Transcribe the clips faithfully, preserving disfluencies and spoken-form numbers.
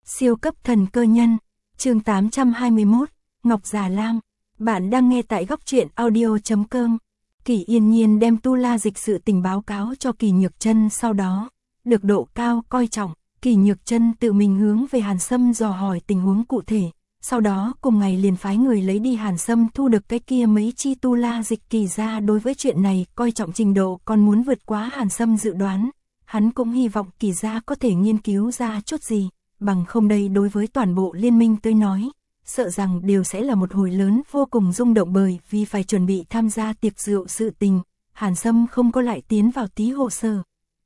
Siêu cấp thần cơ nhân, chương tám trăm hai mươi mốt, Ngọc Già Lam. Bạn đang nghe tại góc truyện audio chấm com. Kỳ Yên Nhiên đem tu la dịch sự tình báo cáo cho Kỳ Nhược Chân, sau đó được Độ Cao coi trọng, Kỳ Nhược Chân tự mình hướng về Hàn Sâm dò hỏi tình huống cụ thể, sau đó cùng ngày liền phái người lấy đi Hàn Sâm thu được cái kia mấy chi tu la dịch. Kỳ gia đối với chuyện này coi trọng trình độ còn muốn vượt quá Hàn Sâm dự đoán, hắn cũng hy vọng Kỳ gia có thể nghiên cứu ra chút gì, bằng không đây đối với toàn bộ liên minh tới nói, sợ rằng đều sẽ là một hồi lớn vô cùng rung động, bởi vì phải chuẩn bị tham gia tiệc rượu sự tình, Hàn Sâm không có lại tiến vào tí hồ sơ.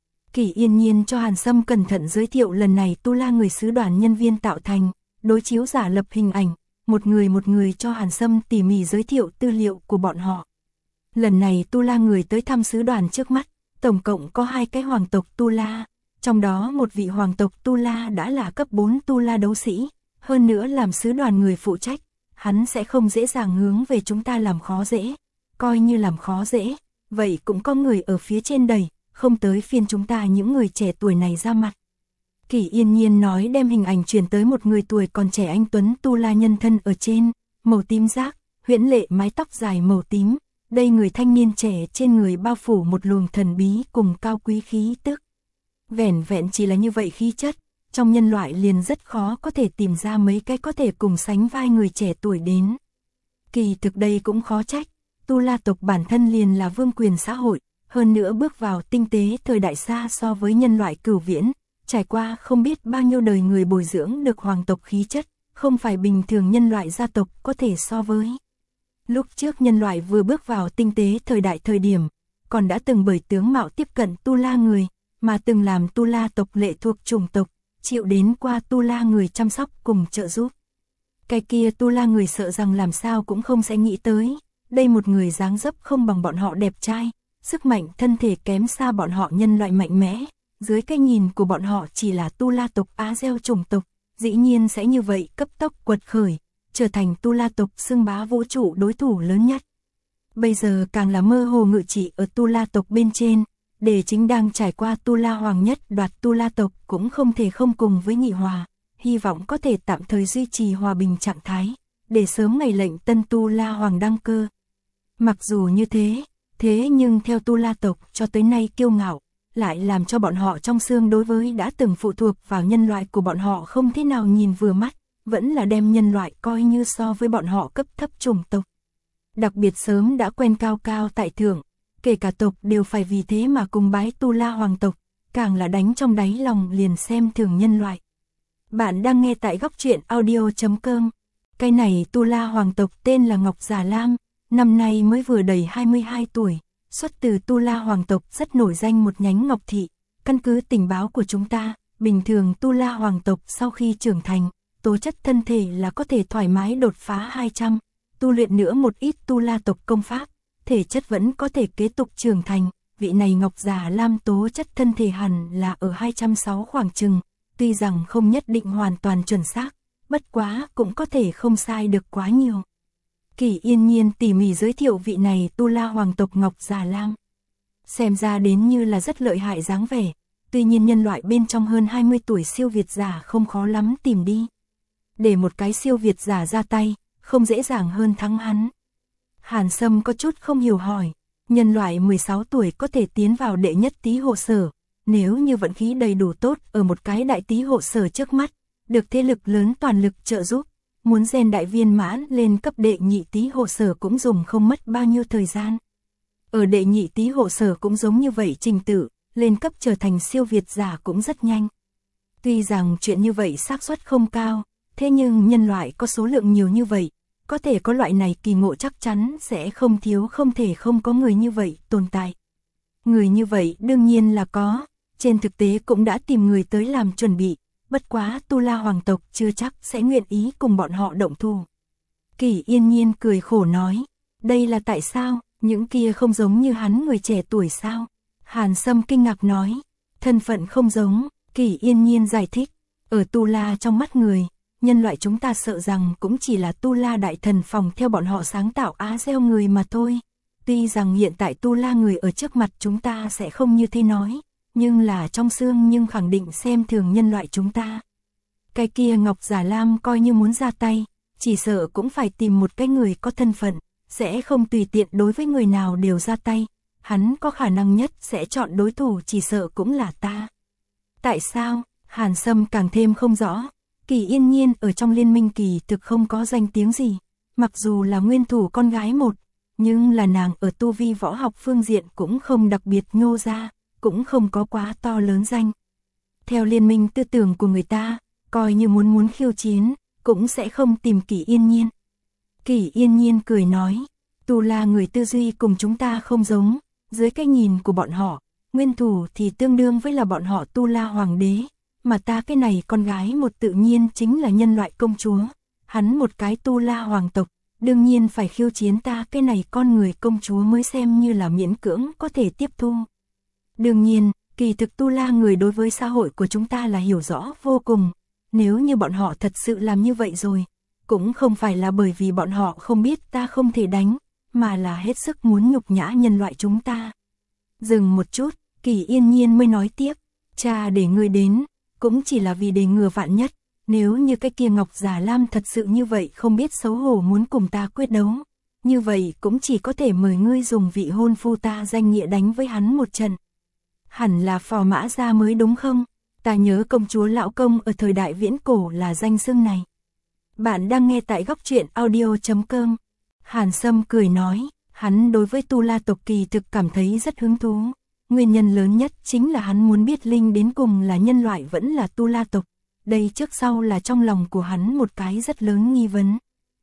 Kỳ Yên Nhiên cho Hàn Sâm cẩn thận giới thiệu lần này tu la người sứ đoàn nhân viên tạo thành, đối chiếu giả lập hình ảnh, một người một người cho Hàn Sâm tỉ mỉ giới thiệu tư liệu của bọn họ. Lần này tu la người tới thăm sứ đoàn trước mắt, tổng cộng có hai cái hoàng tộc tu la, trong đó một vị hoàng tộc tu la đã là cấp bốn tu la đấu sĩ, hơn nữa làm sứ đoàn người phụ trách, hắn sẽ không dễ dàng hướng về chúng ta làm khó dễ, coi như làm khó dễ, vậy cũng có người ở phía trên đẩy, không tới phiên chúng ta những người trẻ tuổi này ra mặt. Kỳ Yên Nhiên nói, đem hình ảnh chuyển tới một người tuổi còn trẻ anh tuấn tu la nhân thân ở trên, màu tím giác, huyễn lệ mái tóc dài màu tím, đây người thanh niên trẻ trên người bao phủ một luồng thần bí cùng cao quý khí tức. Vẻn vẹn chỉ là như vậy khí chất, trong nhân loại liền rất khó có thể tìm ra mấy cái có thể cùng sánh vai người trẻ tuổi đến. Kỳ thực đây cũng khó trách, tu la tộc bản thân liền là vương quyền xã hội, hơn nữa bước vào tinh tế thời đại xa so với nhân loại cửu viễn, trải qua không biết bao nhiêu đời người bồi dưỡng được hoàng tộc khí chất, không phải bình thường nhân loại gia tộc có thể so với. Lúc trước nhân loại vừa bước vào tinh tế thời đại thời điểm, còn đã từng bởi tướng mạo tiếp cận tu la người, mà từng làm tu la tộc lệ thuộc chủng tộc, chịu đến qua tu la người chăm sóc cùng trợ giúp. Cái kia tu la người sợ rằng làm sao cũng không sẽ nghĩ tới, đây một người dáng dấp không bằng bọn họ đẹp trai, sức mạnh thân thể kém xa bọn họ nhân loại mạnh mẽ, dưới cái nhìn của bọn họ chỉ là tu la tộc Á Gieo chủng tộc, dĩ nhiên sẽ như vậy cấp tốc quật khởi, trở thành tu la tộc xưng bá vũ trụ đối thủ lớn nhất. Bây giờ càng là mơ hồ ngự trị ở tu la tộc bên trên, để chính đang trải qua tu la hoàng nhất đoạt tu la tộc cũng không thể không cùng với nghị hòa, hy vọng có thể tạm thời duy trì hòa bình trạng thái, để sớm ngày lệnh tân tu la hoàng đăng cơ. Mặc dù như thế, thế nhưng theo tu la tộc cho tới nay kiêu ngạo, lại làm cho bọn họ trong xương đối với đã từng phụ thuộc vào nhân loại của bọn họ không thế nào nhìn vừa mắt, vẫn là đem nhân loại coi như so với bọn họ cấp thấp chủng tộc. Đặc biệt sớm đã quen cao cao tại thượng, kể cả tộc đều phải vì thế mà cùng bái tu la hoàng tộc, càng là đánh trong đáy lòng liền xem thường nhân loại. Bạn đang nghe tại góc truyện audio chấm com. Cái này tu la hoàng tộc tên là Ngọc Già Lam, năm nay mới vừa đầy hai mươi hai tuổi, xuất từ tu la hoàng tộc rất nổi danh một nhánh Ngọc Thị. Căn cứ tình báo của chúng ta, bình thường tu la hoàng tộc sau khi trưởng thành, tố chất thân thể là có thể thoải mái đột phá hai trăm, tu luyện nữa một ít tu la tộc công pháp, thể chất vẫn có thể kế tục trưởng thành. Vị này Ngọc Già Lam tố chất thân thể hẳn là ở hai trăm sáu khoảng chừng, tuy rằng không nhất định hoàn toàn chuẩn xác, bất quá cũng có thể không sai được quá nhiều. Kỳ Yên Nhiên tỉ mỉ giới thiệu vị này tu la hoàng tộc Ngọc Già Lam, xem ra đến như là rất lợi hại dáng vẻ, tuy nhiên nhân loại bên trong hơn hai mươi tuổi siêu việt giả không khó lắm tìm đi. Để một cái siêu việt giả ra tay, không dễ dàng hơn thắng hắn. Hàn Sâm có chút không hiểu hỏi, nhân loại mười sáu tuổi có thể tiến vào đệ nhất tí hộ sở, nếu như vận khí đầy đủ tốt ở một cái đại tí hộ sở trước mắt, được thế lực lớn toàn lực trợ giúp, muốn gen đại viên mãn lên cấp đệ nhị tí hộ sở cũng dùng không mất bao nhiêu thời gian. Ở đệ nhị tí hộ sở cũng giống như vậy trình tự, lên cấp trở thành siêu việt giả cũng rất nhanh. Tuy rằng chuyện như vậy xác suất không cao, thế nhưng nhân loại có số lượng nhiều như vậy, có thể có loại này kỳ ngộ chắc chắn sẽ không thiếu, không thể không có người như vậy tồn tại. Người như vậy đương nhiên là có, trên thực tế cũng đã tìm người tới làm chuẩn bị, bất quá tu la hoàng tộc chưa chắc sẽ nguyện ý cùng bọn họ động thủ. Kỳ Yên Nhiên cười khổ nói, đây là tại sao, những kia không giống như hắn người trẻ tuổi sao? Hàn Sâm kinh ngạc nói, thân phận không giống. Kỳ Yên Nhiên giải thích, ở tu la trong mắt người, nhân loại chúng ta sợ rằng cũng chỉ là tu la đại thần phòng theo bọn họ sáng tạo Á Gieo người mà thôi. Tuy rằng hiện tại tu la người ở trước mặt chúng ta sẽ không như thế nói, nhưng là trong xương nhưng khẳng định xem thường nhân loại chúng ta. Cái kia Ngọc Giả Lam coi như muốn ra tay, chỉ sợ cũng phải tìm một cái người có thân phận, sẽ không tùy tiện đối với người nào đều ra tay, hắn có khả năng nhất sẽ chọn đối thủ chỉ sợ cũng là ta. Tại sao? Hàn Sâm càng thêm không rõ. Kỳ Yên Nhiên ở trong liên minh kỳ thực không có danh tiếng gì, mặc dù là nguyên thủ con gái một, nhưng là nàng ở tu vi võ học phương diện cũng không đặc biệt nhô ra, cũng không có quá to lớn danh. Theo liên minh tư tưởng của người ta, coi như muốn muốn khiêu chiến, cũng sẽ không tìm Kỳ Yên Nhiên. Kỳ Yên Nhiên cười nói, Tu La người tư duy cùng chúng ta không giống, dưới cái nhìn của bọn họ, nguyên thủ thì tương đương với là bọn họ Tu La hoàng đế, mà ta cái này con gái một tự nhiên chính là nhân loại công chúa, hắn một cái Tu La hoàng tộc, đương nhiên phải khiêu chiến ta cái này con người công chúa mới xem như là miễn cưỡng có thể tiếp thu. Đương nhiên, kỳ thực Tu La người đối với xã hội của chúng ta là hiểu rõ vô cùng, nếu như bọn họ thật sự làm như vậy rồi, cũng không phải là bởi vì bọn họ không biết ta không thể đánh, mà là hết sức muốn nhục nhã nhân loại chúng ta. Dừng một chút, Kỳ Yên Nhiên mới nói tiếp, cha để ngươi đến, cũng chỉ là vì để ngừa vạn nhất, nếu như cái kia Ngọc Giả Lam thật sự như vậy không biết xấu hổ muốn cùng ta quyết đấu, như vậy cũng chỉ có thể mời ngươi dùng vị hôn phu ta danh nghĩa đánh với hắn một trận. Hẳn là Phò Mã Gia mới đúng không? Ta nhớ công chúa lão công ở thời đại viễn cổ là danh xưng này. Bạn đang nghe tại góc truyện audio chấm com. Hàn Sâm cười nói, hắn đối với Tu La tộc kỳ thực cảm thấy rất hứng thú. Nguyên nhân lớn nhất chính là hắn muốn biết Linh đến cùng là nhân loại vẫn là Tu La tộc. Đây trước sau là trong lòng của hắn một cái rất lớn nghi vấn.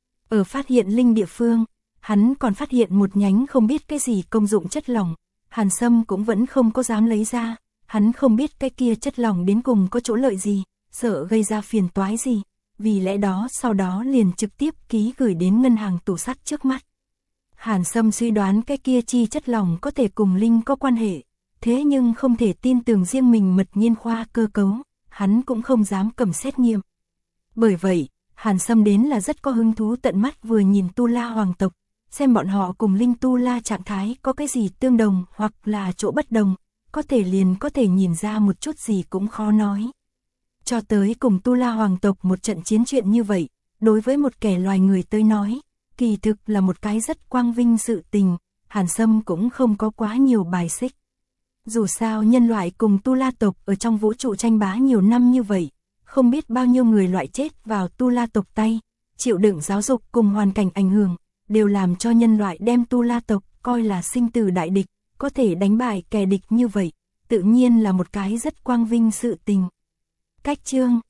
Ở phát hiện Linh địa phương, hắn còn phát hiện một nhánh không biết cái gì công dụng chất lỏng. Hàn Sâm cũng vẫn không có dám lấy ra. Hắn không biết cái kia chất lỏng đến cùng có chỗ lợi gì, sợ gây ra phiền toái gì. Vì lẽ đó sau đó liền trực tiếp ký gửi đến ngân hàng tủ sắt trước mắt. Hàn Sâm suy đoán cái kia chi chất lỏng có thể cùng Linh có quan hệ, thế nhưng không thể tin tưởng riêng mình mật nghiên khoa cơ cấu, hắn cũng không dám cầm xét nghiệm. Bởi vậy, Hàn Sâm đến là rất có hứng thú tận mắt vừa nhìn Tu La hoàng tộc, xem bọn họ cùng Linh Tu La trạng thái có cái gì tương đồng hoặc là chỗ bất đồng, có thể liền có thể nhìn ra một chút gì cũng khó nói. Cho tới cùng Tu La hoàng tộc một trận chiến chuyện như vậy, đối với một kẻ loài người tới nói, kỳ thực là một cái rất quang vinh sự tình, Hàn Sâm cũng không có quá nhiều bài xích. Dù sao nhân loại cùng Tu La tộc ở trong vũ trụ tranh bá nhiều năm như vậy, không biết bao nhiêu người loại chết vào Tu La tộc tay, chịu đựng giáo dục cùng hoàn cảnh ảnh hưởng, đều làm cho nhân loại đem Tu La tộc coi là sinh tử đại địch, có thể đánh bại kẻ địch như vậy, tự nhiên là một cái rất quang vinh sự tình. Cách chương